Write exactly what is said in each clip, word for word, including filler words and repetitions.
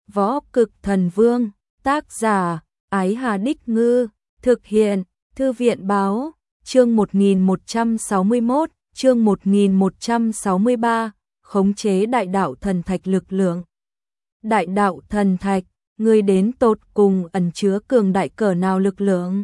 Võ Cực Thần Vương, tác giả, Ái Hà Đích Ngư, thực hiện, Thư viện Báo, chương một nghìn một trăm sáu mươi mốt, chương một nghìn một trăm sáu mươi ba, khống chế đại đạo thần thạch lực lượng. Đại đạo thần thạch, người đến tột cùng ẩn chứa cường đại cỡ nào lực lượng.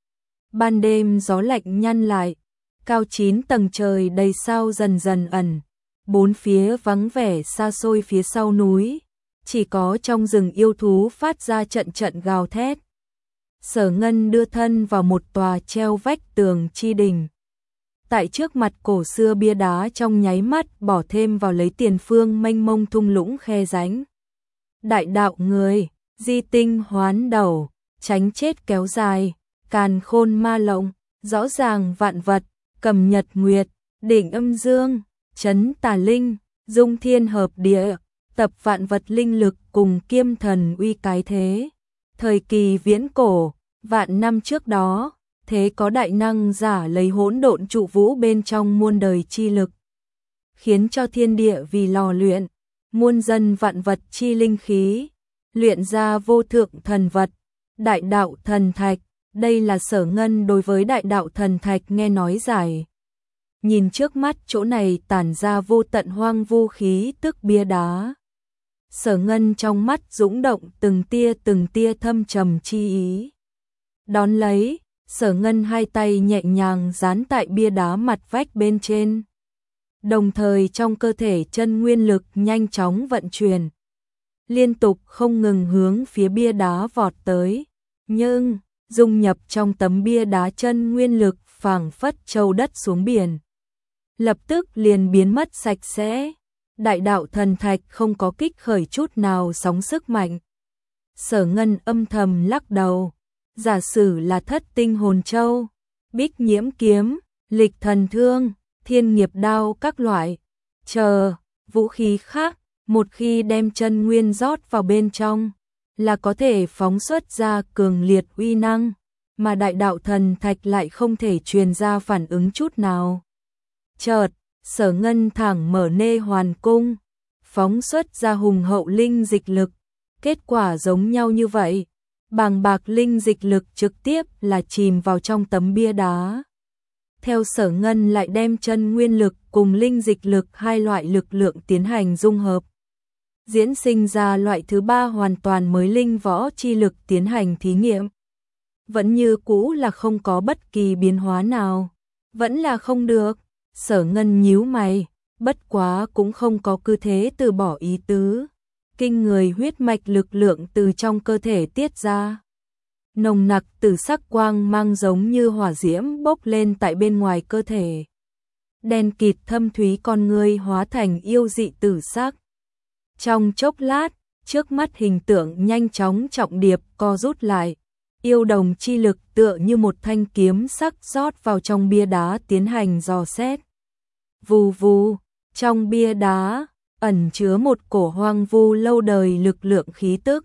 Ban đêm gió lạnh nhăn lại, cao chín tầng trời đầy sao dần dần ẩn, bốn phía vắng vẻ xa xôi phía sau núi, chỉ có trong rừng yêu thú phát ra trận trận gào thét. Sở Ngân đưa thân vào một tòa treo vách tường chi đình. Tại trước mặt cổ xưa bia đá trong nháy mắt bỏ thêm vào lấy tiền phương mênh mông thung lũng khe rãnh. Đại đạo người, di tinh hoán đầu, tránh chết kéo dài, càn khôn ma lộng, rõ ràng vạn vật, cầm nhật nguyệt, đỉnh âm dương, chấn tà linh, dung thiên hợp địa, tập vạn vật linh lực cùng kiêm thần uy cái thế. Thời kỳ viễn cổ, vạn năm trước đó, thế có đại năng giả lấy hỗn độn trụ vũ bên trong muôn đời chi lực, khiến cho thiên địa vì lò luyện, muôn dân vạn vật chi linh khí, luyện ra vô thượng thần vật, đại đạo thần thạch. Đây là Sở Ngân đối với đại đạo thần thạch nghe nói giải. Nhìn trước mắt chỗ này tản ra vô tận hoang vu khí tức bia đá. Sở Ngân trong mắt dũng động từng tia từng tia thâm trầm chi ý. Đón lấy, Sở Ngân hai tay nhẹ nhàng dán tại bia đá mặt vách bên trên. Đồng thời trong cơ thể chân nguyên lực nhanh chóng vận chuyển, liên tục không ngừng hướng phía bia đá vọt tới. Nhưng dung nhập trong tấm bia đá chân nguyên lực phảng phất châu đất xuống biển, lập tức liền biến mất sạch sẽ. Đại đạo thần thạch không có kích khởi chút nào sóng sức mạnh. Sở Ngân âm thầm lắc đầu, giả sử là thất tinh hồn châu, bích nhiễm kiếm, lịch thần thương, thiên nghiệp đao các loại, chờ, vũ khí khác, một khi đem chân nguyên rót vào bên trong, là có thể phóng xuất ra cường liệt uy năng, mà đại đạo thần thạch lại không thể truyền ra phản ứng chút nào. Chợt, Sở Ngân thẳng mở nê hoàn cung, phóng xuất ra hùng hậu linh dịch lực, kết quả giống nhau như vậy, bàng bạc linh dịch lực trực tiếp là chìm vào trong tấm bia đá. Theo Sở Ngân lại đem chân nguyên lực cùng linh dịch lực hai loại lực lượng tiến hành dung hợp, diễn sinh ra loại thứ ba hoàn toàn mới linh võ chi lực tiến hành thí nghiệm. Vẫn như cũ là không có bất kỳ biến hóa nào, vẫn là không được. Sở Ngân nhíu mày, bất quá cũng không có cứ thế từ bỏ ý tứ. Kinh người huyết mạch lực lượng từ trong cơ thể tiết ra, nồng nặc tử sắc quang mang giống như hỏa diễm bốc lên tại bên ngoài cơ thể. Đen kịt thâm thúy con ngươi hóa thành yêu dị tử sắc. Trong chốc lát, trước mắt hình tượng nhanh chóng trọng điệp co rút lại, yêu đồng chi lực tựa như một thanh kiếm sắc rót vào trong bia đá tiến hành dò xét. Vù vù, trong bia đá ẩn chứa một cổ hoang vu lâu đời lực lượng khí tức.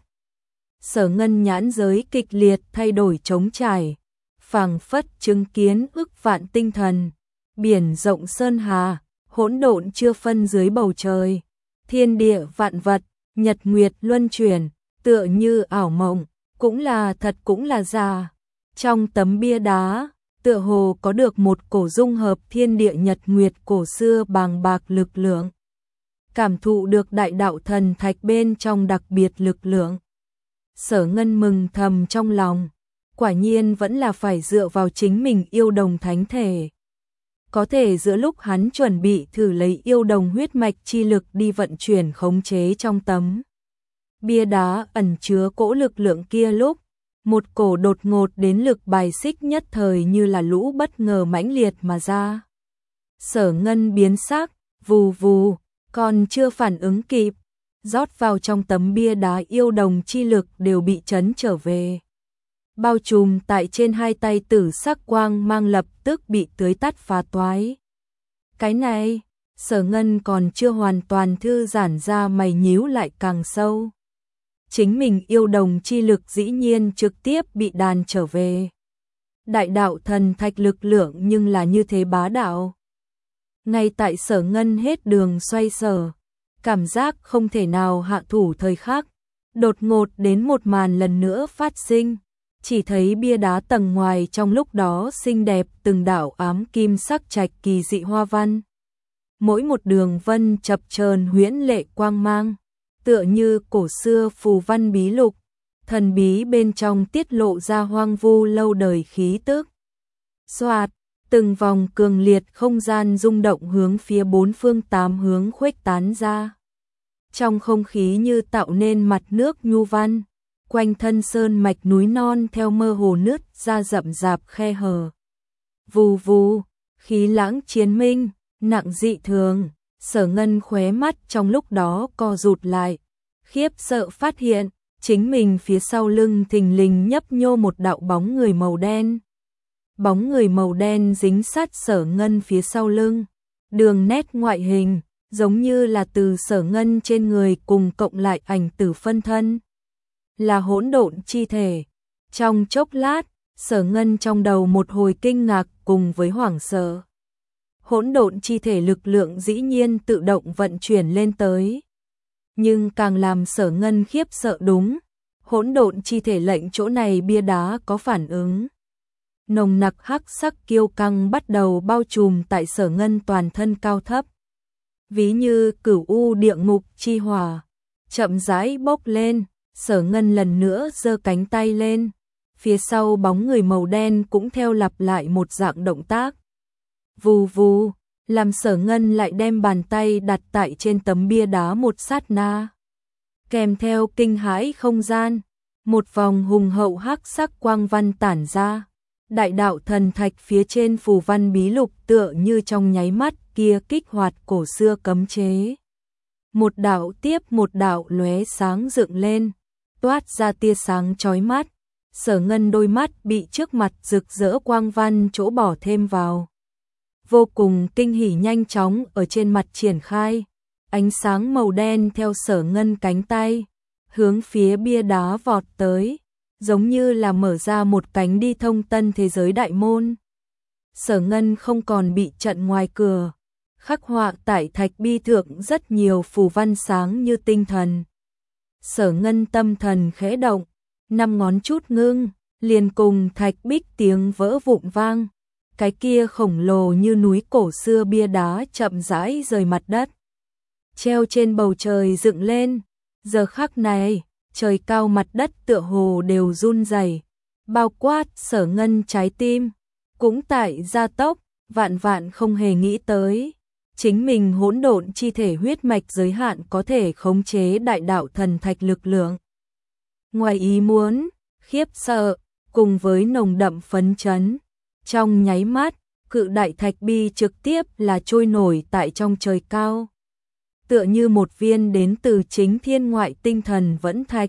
Sở Ngân nhãn giới kịch liệt thay đổi trống trải, phảng phất chứng kiến ức vạn tinh thần, biển rộng sơn hà, hỗn độn chưa phân dưới bầu trời, thiên địa vạn vật, nhật nguyệt luân chuyển, tựa như ảo mộng, cũng là thật cũng là giả. Trong tấm bia đá, tựa hồ có được một cổ dung hợp thiên địa nhật nguyệt cổ xưa bàng bạc lực lượng. Cảm thụ được đại đạo thần thạch bên trong đặc biệt lực lượng, Sở Ngân mừng thầm trong lòng, quả nhiên vẫn là phải dựa vào chính mình yêu đồng thánh thể. Có thể giữa lúc hắn chuẩn bị thử lấy yêu đồng huyết mạch chi lực đi vận chuyển khống chế trong tấm bia đá ẩn chứa cỗ lực lượng kia lúc, một cổ đột ngột đến lực bài xích nhất thời như là lũ bất ngờ mãnh liệt mà ra. Sở Ngân biến sắc, vù vù, còn chưa phản ứng kịp, rót vào trong tấm bia đá yêu đồng chi lực đều bị chấn trở về. Bao trùm tại trên hai tay tử sắc quang mang lập tức bị tưới tắt phá toái. Cái này, Sở Ngân còn chưa hoàn toàn thư giãn ra mày nhíu lại càng sâu. Chính mình yêu đồng chi lực dĩ nhiên trực tiếp bị đàn trở về. Đại đạo thần thạch lực lượng nhưng là như thế bá đạo. Ngay tại Sở Ngân hết đường xoay sở, cảm giác không thể nào hạ thủ thời khắc, Đột ngột đến một màn lần nữa phát sinh, chỉ thấy bia đá tầng ngoài trong lúc đó xinh đẹp từng đạo ám kim sắc trạch kỳ dị hoa văn. Mỗi một đường vân chập chờn huyễn lệ quang mang, tựa như cổ xưa phù văn bí lục, thần bí bên trong tiết lộ ra hoang vu lâu đời khí tức. Xoạt, từng vòng cường liệt không gian rung động hướng phía bốn phương tám hướng khuếch tán ra. Trong không khí như tạo nên mặt nước nhu văn, quanh thân sơn mạch núi non theo mơ hồ nứt ra rậm rạp khe hở. Vù vù, khí lãng chiến minh, nặng dị thường, Sở Ngân khóe mắt trong lúc đó co rụt lại, khiếp sợ phát hiện, chính mình phía sau lưng thình lình nhấp nhô một đạo bóng người màu đen. Bóng người màu đen dính sát Sở Ngân phía sau lưng, đường nét ngoại hình, giống như là từ Sở Ngân trên người cùng cộng lại ảnh tử phân thân. Là hỗn độn chi thể. Trong chốc lát, Sở Ngân trong đầu một hồi kinh ngạc cùng với hoảng sợ. Hỗn độn chi thể lực lượng dĩ nhiên tự động vận chuyển lên tới. Nhưng càng làm Sở Ngân khiếp sợ đúng, hỗn độn chi thể lệnh chỗ này bia đá có phản ứng. Nồng nặc hắc sắc kiêu căng bắt đầu bao trùm tại Sở Ngân toàn thân cao thấp. Ví như cửu u địa ngục chi hỏa, chậm rãi bốc lên, Sở Ngân lần nữa giơ cánh tay lên, phía sau bóng người màu đen cũng theo lặp lại một dạng động tác. Vù vù, làm Sở Ngân lại đem bàn tay đặt tại trên tấm bia đá một sát na. Kèm theo kinh hãi không gian, một vòng hùng hậu hắc sắc quang văn tản ra. Đại đạo thần thạch phía trên phù văn bí lục tựa như trong nháy mắt kia kích hoạt cổ xưa cấm chế. Một đạo tiếp một đạo lóe sáng dựng lên, toát ra tia sáng chói mắt. Sở Ngân đôi mắt bị trước mặt rực rỡ quang văn chỗ bỏ thêm vào. Vô cùng kinh hỉ nhanh chóng ở trên mặt triển khai, ánh sáng màu đen theo Sở Ngân cánh tay, hướng phía bia đá vọt tới, giống như là mở ra một cánh đi thông tân thế giới đại môn. Sở Ngân không còn bị trận ngoài cửa, khắc họa tại thạch bi thượng rất nhiều phù văn sáng như tinh thần. Sở Ngân tâm thần khẽ động, năm ngón chút ngưng, liền cùng thạch bích tiếng vỡ vụn vang. Cái kia khổng lồ như núi cổ xưa bia đá chậm rãi rời mặt đất, treo trên bầu trời dựng lên. Giờ khắc này, trời cao mặt đất tựa hồ đều run rẩy, bao quát Sở Ngân trái tim cũng tại gia tốc, vạn vạn không hề nghĩ tới, chính mình hỗn độn chi thể huyết mạch giới hạn có thể khống chế đại đạo thần thạch lực lượng. Ngoài ý muốn, khiếp sợ, cùng với nồng đậm phấn chấn, trong nháy mắt, cự đại thạch bi trực tiếp là trôi nổi tại trong trời cao. Tựa như một viên đến từ chính thiên ngoại tinh thần vẫn thạch.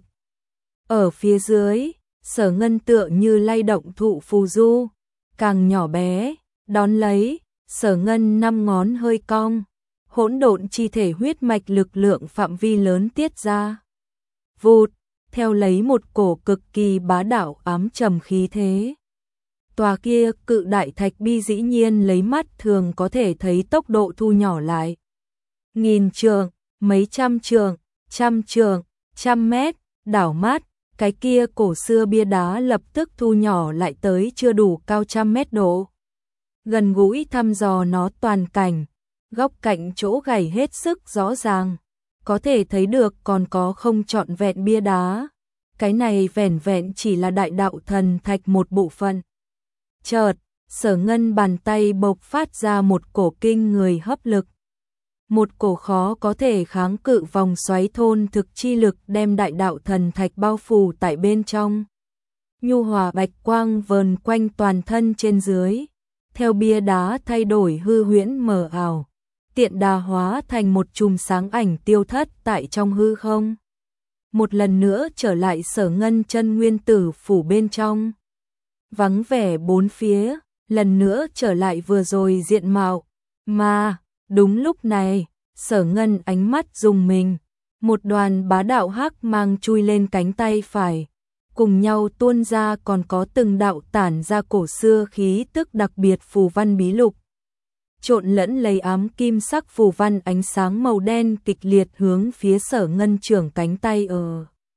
Ở phía dưới, Sở Ngân tựa như lay động thụ phù du, càng nhỏ bé, đón lấy, Sở Ngân năm ngón hơi cong, hỗn độn chi thể huyết mạch lực lượng phạm vi lớn tiết ra. Vụt, theo lấy một cổ cực kỳ bá đạo ám trầm khí thế. Tòa kia cự đại thạch bi dĩ nhiên lấy mắt thường có thể thấy tốc độ thu nhỏ lại. Nghìn trượng, mấy trăm trượng, trăm trượng, trăm mét, đảo mắt, cái kia cổ xưa bia đá lập tức thu nhỏ lại tới chưa đủ cao trăm mét độ. Gần gũi thăm dò nó toàn cảnh, góc cạnh chỗ gảy hết sức rõ ràng, có thể thấy được còn có không trọn vẹn bia đá. Cái này vẻn vẹn chỉ là đại đạo thần thạch một bộ phận. Chợt, Sở Ngân bàn tay bộc phát ra một cổ kinh người hấp lực. Một cổ khó có thể kháng cự vòng xoáy thôn thực chi lực đem đại đạo thần thạch bao phủ tại bên trong. Nhu hòa bạch quang vờn quanh toàn thân trên dưới, theo bia đá thay đổi hư huyễn mờ ảo, tiện đà hóa thành một chùm sáng ảnh tiêu thất tại trong hư không. Một lần nữa trở lại Sở Ngân chân nguyên tử phủ bên trong. Vắng vẻ bốn phía, lần nữa trở lại vừa rồi diện mạo, mà, đúng lúc này, Sở Ngân ánh mắt rùng mình, một đoàn bá đạo hắc mang chui lên cánh tay phải, cùng nhau tuôn ra còn có từng đạo tản ra cổ xưa khí tức đặc biệt phù văn bí lục. Trộn lẫn lấy ám kim sắc phù văn ánh sáng màu đen kịch liệt hướng phía Sở Ngân trưởng cánh tay ở.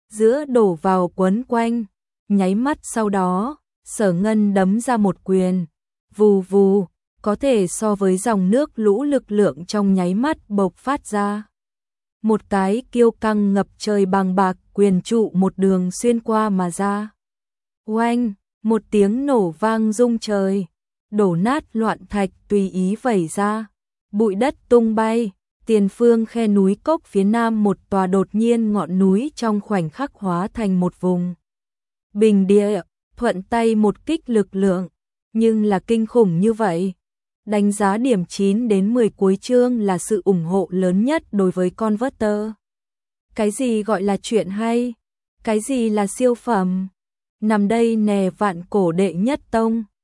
giữa đổ vào quấn quanh, nháy mắt sau đó, Sở Ngân đấm ra một quyền, vù vù, có thể so với dòng nước lũ lực lượng trong nháy mắt bộc phát ra. Một cái kiêu căng ngập trời bằng bạc quyền trụ một đường xuyên qua mà ra. Oanh, một tiếng nổ vang rung trời, đổ nát loạn thạch tùy ý vẩy ra, bụi đất tung bay, tiền phương khe núi cốc phía nam một tòa đột nhiên ngọn núi trong khoảnh khắc hóa thành một vùng bình địa, thuận tay một kích lực lượng, nhưng là kinh khủng như vậy. Đánh giá điểm chín đến mười cuối chương là sự ủng hộ lớn nhất đối với Converter. Cái gì gọi là chuyện hay? Cái gì là siêu phẩm? Nằm đây nè vạn cổ đệ nhất tông.